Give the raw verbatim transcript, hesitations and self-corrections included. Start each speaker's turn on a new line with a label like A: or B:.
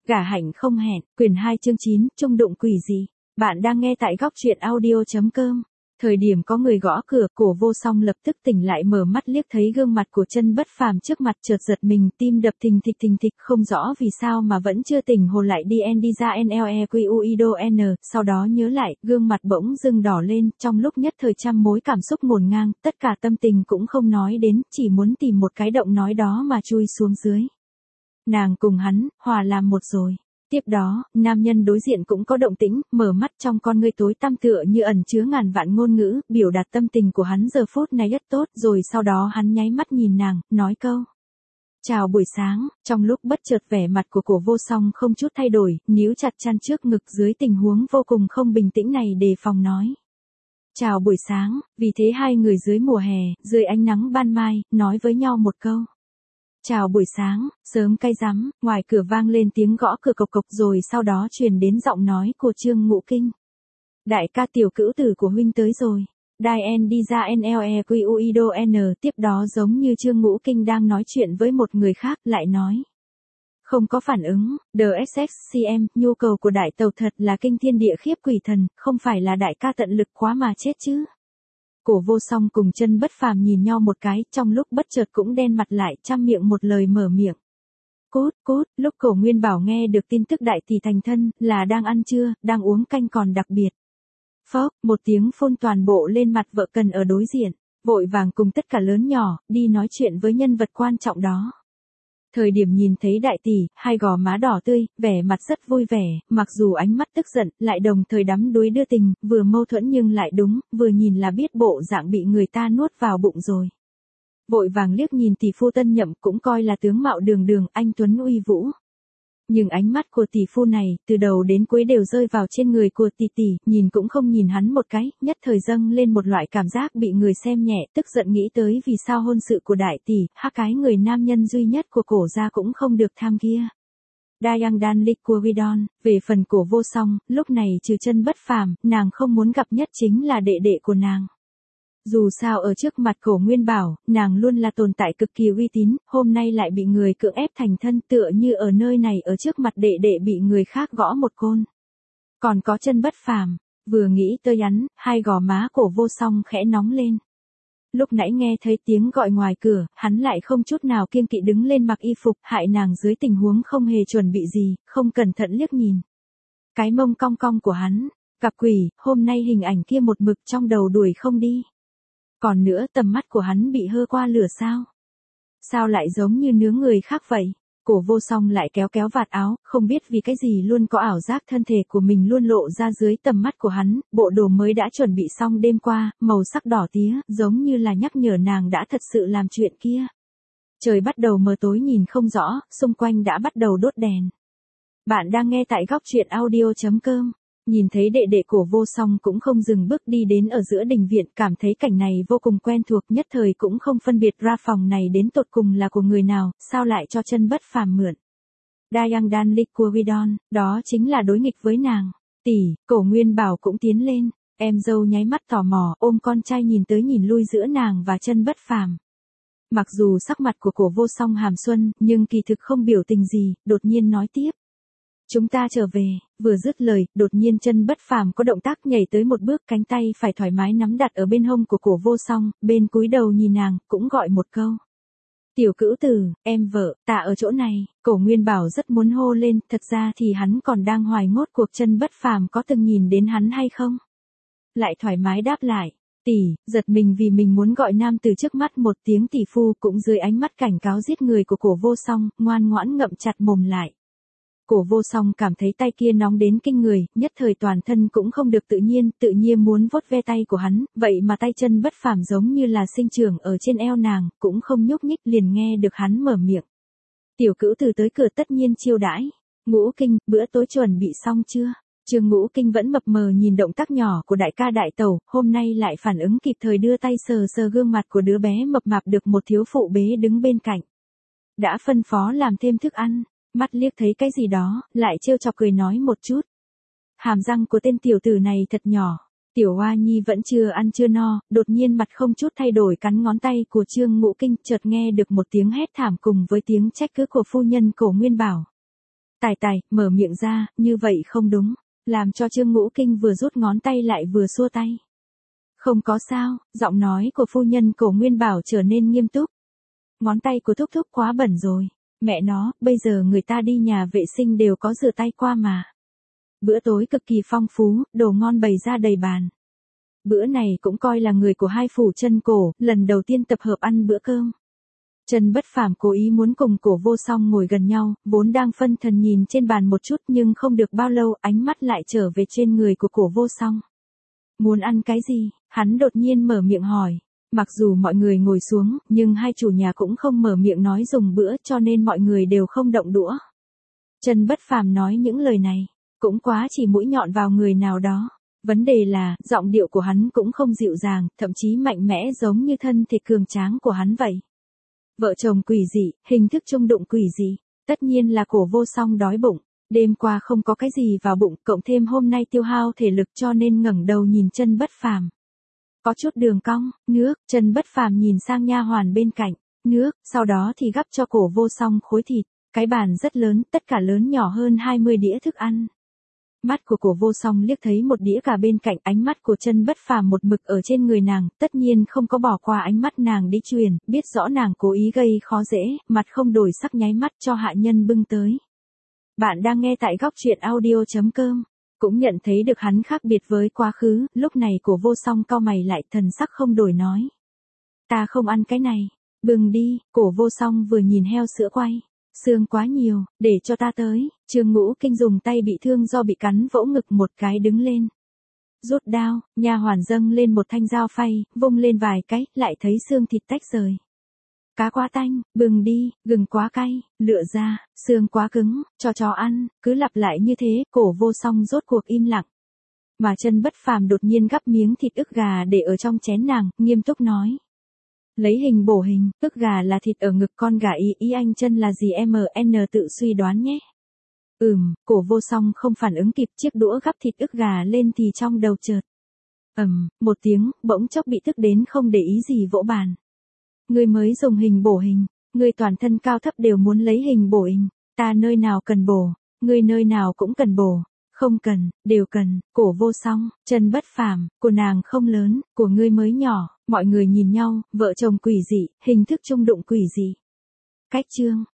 A: Gả hạnh không hẹn, quyển hai chương chín, chung đụng quỷ gì? Bạn đang nghe tại góc truyện audio.com. Thời điểm có người gõ cửa, Cổ Vô Song lập tức tỉnh lại, mở mắt liếc thấy gương mặt của Chân Bất Phàm trước mặt, chợt giật mình, tim đập thình thịch thình thịch, không rõ vì sao mà vẫn chưa tỉnh hồn lại đi en đi ra nlequido n, sau đó nhớ lại, gương mặt bỗng dưng đỏ lên, trong lúc nhất thời trăm mối cảm xúc ngổn ngang, tất cả tâm tình cũng không nói đến, chỉ muốn tìm một cái động nói đó mà chui xuống dưới. Nàng cùng hắn, hòa làm một rồi. Tiếp đó, nam nhân đối diện cũng có động tĩnh, mở mắt trong con ngươi tối tăm tựa như ẩn chứa ngàn vạn ngôn ngữ, biểu đạt tâm tình của hắn giờ phút này rất tốt, rồi sau đó hắn nháy mắt nhìn nàng, nói câu. Chào buổi sáng, trong lúc bất chợt vẻ mặt của Cổ Vô Song không chút thay đổi, níu chặt chăn trước ngực dưới tình huống vô cùng không bình tĩnh này đề phòng nói. Chào buổi sáng, vì thế hai người dưới mùa hè, dưới ánh nắng ban mai, nói với nhau một câu. Chào buổi sáng, sớm cay rắm, ngoài cửa vang lên tiếng gõ cửa cộc cộc rồi sau đó truyền đến giọng nói của Trương Ngũ Kinh. Đại ca, tiểu cữu tử của huynh tới rồi. Đài đi ra nlequido n, tiếp đó giống như Trương Ngũ Kinh đang nói chuyện với một người khác, lại nói. Không có phản ứng, đê ét ích xê em, nhu cầu của đại tàu thật là kinh thiên địa khiếp quỷ thần, không phải là đại ca tận lực quá mà chết chứ. Cổ Vô Song cùng Chân Bất Phàm nhìn nhau một cái, trong lúc bất chợt cũng đen mặt lại, trăm miệng một lời mở miệng. Cút, cút, lúc Cổ Nguyên Bảo nghe được tin tức đại tỷ thành thân, là đang ăn trưa, đang uống canh còn đặc biệt. Phốc, một tiếng phun toàn bộ lên mặt vợ cần ở đối diện, vội vàng cùng tất cả lớn nhỏ, đi nói chuyện với nhân vật quan trọng đó. Thời điểm nhìn thấy đại tỷ, hai gò má đỏ tươi, vẻ mặt rất vui vẻ, mặc dù ánh mắt tức giận, lại đồng thời đắm đuối đưa tình, vừa mâu thuẫn nhưng lại đúng, vừa nhìn là biết bộ dạng bị người ta nuốt vào bụng rồi. Vội vàng liếc nhìn tỷ phu Tân Nhậm, cũng coi là tướng mạo đường đường, anh tuấn uy vũ. Nhưng ánh mắt của tỷ phu này, từ đầu đến cuối đều rơi vào trên người của tỷ tỷ, nhìn cũng không nhìn hắn một cái, nhất thời dâng lên một loại cảm giác bị người xem nhẹ, tức giận nghĩ tới vì sao hôn sự của đại tỷ, hắc cái người nam nhân duy nhất của Cổ gia cũng không được tham kia. Dayang Dan Liquidon, về phần Cổ Vô Song, lúc này trừ Chân Bất Phàm, nàng không muốn gặp nhất chính là đệ đệ của nàng. Dù sao ở trước mặt Cổ Nguyên Bảo, nàng luôn là tồn tại cực kỳ uy tín, hôm nay lại bị người cưỡng ép thành thân, tựa như ở nơi này ở trước mặt đệ đệ bị người khác gõ một côn. Còn có Chân Bất Phàm, vừa nghĩ tới hắn, hai gò má Cổ Vô Song khẽ nóng lên. Lúc nãy nghe thấy tiếng gọi ngoài cửa, hắn lại không chút nào kiêng kỵ đứng lên mặc y phục, hại nàng dưới tình huống không hề chuẩn bị gì, không cẩn thận liếc nhìn. Cái mông cong cong của hắn, gặp quỷ, hôm nay hình ảnh kia một mực trong đầu đuổi không đi. Còn nữa, tầm mắt của hắn bị hơ qua lửa sao? Sao lại giống như nướng người khác vậy? Cổ Vô Song lại kéo kéo vạt áo, không biết vì cái gì luôn có ảo giác thân thể của mình luôn lộ ra dưới tầm mắt của hắn, bộ đồ mới đã chuẩn bị xong đêm qua, màu sắc đỏ tía, giống như là nhắc nhở nàng đã thật sự làm chuyện kia. Trời bắt đầu mờ tối nhìn không rõ, xung quanh đã bắt đầu đốt đèn. Bạn đang nghe tại góc truyện audio.com. Nhìn thấy đệ đệ Cổ Vô Song cũng không dừng bước đi đến ở giữa đình viện, cảm thấy cảnh này vô cùng quen thuộc, nhất thời cũng không phân biệt ra phòng này đến tột cùng là của người nào, sao lại cho Chân Bất Phàm mượn. Dayang Dan Liquidon, đó chính là đối nghịch với nàng. Tỷ, Cổ Nguyên Bảo cũng tiến lên, em dâu nháy mắt tò mò, ôm con trai nhìn tới nhìn lui giữa nàng và Chân Bất Phàm. Mặc dù sắc mặt của Cổ Vô Song hàm xuân, nhưng kỳ thực không biểu tình gì, đột nhiên nói tiếp. Chúng ta trở về, vừa dứt lời, đột nhiên Chân Bất Phàm có động tác nhảy tới một bước, cánh tay phải thoải mái nắm đặt ở bên hông của Cổ Vô Song, bên cúi đầu nhìn nàng, cũng gọi một câu. Tiểu cữu tử, em vợ, ta ở chỗ này. Cổ Nguyên Bảo rất muốn hô lên, thật ra thì hắn còn đang hoài ngốt cuộc Chân Bất Phàm có từng nhìn đến hắn hay không. Lại thoải mái đáp lại, tỷ, giật mình vì mình muốn gọi nam từ trước mắt một tiếng tỷ phu, cũng dưới ánh mắt cảnh cáo giết người của Cổ Vô Song, ngoan ngoãn ngậm chặt mồm lại. Cổ Vô Song cảm thấy tay kia nóng đến kinh người, nhất thời toàn thân cũng không được tự nhiên, tự nhiên muốn vuốt ve tay của hắn, vậy mà tay Chân Bất Phàm giống như là sinh trưởng ở trên eo nàng, cũng không nhúc nhích, liền nghe được hắn mở miệng. Tiểu cữu tử tới cửa tất nhiên chiêu đãi. Ngũ Kinh, bữa tối chuẩn bị xong chưa? Trương Ngũ Kinh vẫn mập mờ nhìn động tác nhỏ của đại ca đại tẩu, hôm nay lại phản ứng kịp thời đưa tay sờ sờ gương mặt của đứa bé mập mạp được một thiếu phụ bế đứng bên cạnh. Đã phân phó làm thêm thức ăn. Mắt liếc thấy cái gì đó, lại trêu chọc cười nói một chút. Hàm răng của tên tiểu tử này thật nhỏ. Tiểu Hoa Nhi vẫn chưa ăn chưa no, đột nhiên mặt không chút thay đổi cắn ngón tay của Trương Ngũ Kinh, chợt nghe được một tiếng hét thảm cùng với tiếng trách cứ của phu nhân Cổ Nguyên Bảo. Tài tài, mở miệng ra, như vậy không đúng, làm cho Trương Ngũ Kinh vừa rút ngón tay lại vừa xua tay. Không có sao, giọng nói của phu nhân Cổ Nguyên Bảo trở nên nghiêm túc. Ngón tay của thúc thúc quá bẩn rồi, mẹ nó, bây giờ người ta đi nhà vệ sinh đều có rửa tay qua mà. Bữa tối cực kỳ phong phú, đồ ngon bày ra đầy bàn. Bữa này cũng coi là người của hai phủ Chân Cổ, lần đầu tiên tập hợp ăn bữa cơm. Trần Bất Phàm cố ý muốn cùng Cổ Vô Song ngồi gần nhau, vốn đang phân thần nhìn trên bàn một chút nhưng không được bao lâu ánh mắt lại trở về trên người của Cổ Vô Song. Muốn ăn cái gì? Hắn đột nhiên mở miệng hỏi. Mặc dù mọi người ngồi xuống, nhưng hai chủ nhà cũng không mở miệng nói dùng bữa cho nên mọi người đều không động đũa. Trần Bất Phàm nói những lời này, cũng quá chỉ mũi nhọn vào người nào đó. Vấn đề là, giọng điệu của hắn cũng không dịu dàng, thậm chí mạnh mẽ giống như thân thể cường tráng của hắn vậy. Vợ chồng quỷ dị, hình thức chung đụng quỷ dị, tất nhiên là Cổ Vô Song đói bụng. Đêm qua không có cái gì vào bụng, cộng thêm hôm nay tiêu hao thể lực cho nên ngẩng đầu nhìn Trần Bất Phàm. Có chút đường cong, nước, Trần Bất Phàm nhìn sang nha hoàn bên cạnh, nước, sau đó thì gắp cho Cổ Vô Song khối thịt, cái bàn rất lớn, tất cả lớn nhỏ hơn hai mươi đĩa thức ăn. Mắt của Cổ Vô Song liếc thấy một đĩa cả bên cạnh, ánh mắt của Trần Bất Phàm một mực ở trên người nàng, tất nhiên không có bỏ qua ánh mắt nàng đi truyền, biết rõ nàng cố ý gây khó dễ, mặt không đổi sắc nháy mắt cho hạ nhân bưng tới. Bạn đang nghe tại góc truyện audio chấm com. Cũng nhận thấy được hắn khác biệt với quá khứ, lúc này Cổ Vô Song cau mày lại, thần sắc không đổi nói. Ta không ăn cái này, bừng đi. Cổ Vô Song vừa nhìn heo sữa quay, xương quá nhiều, để cho ta tới. Trương Ngũ Kinh dùng tay bị thương do bị cắn vỗ ngực một cái đứng lên. Rút đao, nha hoàn dâng lên một thanh dao phay, vung lên vài cái, lại thấy xương thịt tách rời. Cá quá tanh, bừng đi, gừng quá cay, lựa ra, xương quá cứng, cho chó ăn, cứ lặp lại như thế. Cổ Vô Song rốt cuộc im lặng. Mà Trần Bất Phàm đột nhiên gắp miếng thịt ức gà để ở trong chén nàng, nghiêm túc nói. Lấy hình bổ hình, ức gà là thịt ở ngực con gà, ý ý anh Chân là gì em en tự suy đoán nhé. Ừm, Cổ Vô Song không phản ứng kịp, chiếc đũa gắp thịt ức gà lên thì trong đầu chợt. Ầm, một tiếng, bỗng chốc bị tức đến không để ý gì vỗ bàn. Ngươi mới dùng hình bổ hình, ngươi toàn thân cao thấp đều muốn lấy hình bổ hình, ta nơi nào cần bổ, ngươi nơi nào cũng cần bổ, không cần, đều cần. Cổ Vô Song, Trần Bất Phàm, của nàng không lớn, của ngươi mới nhỏ. Mọi người nhìn nhau, vợ chồng quỷ dị, hình thức chung đụng quỷ dị. Cách chương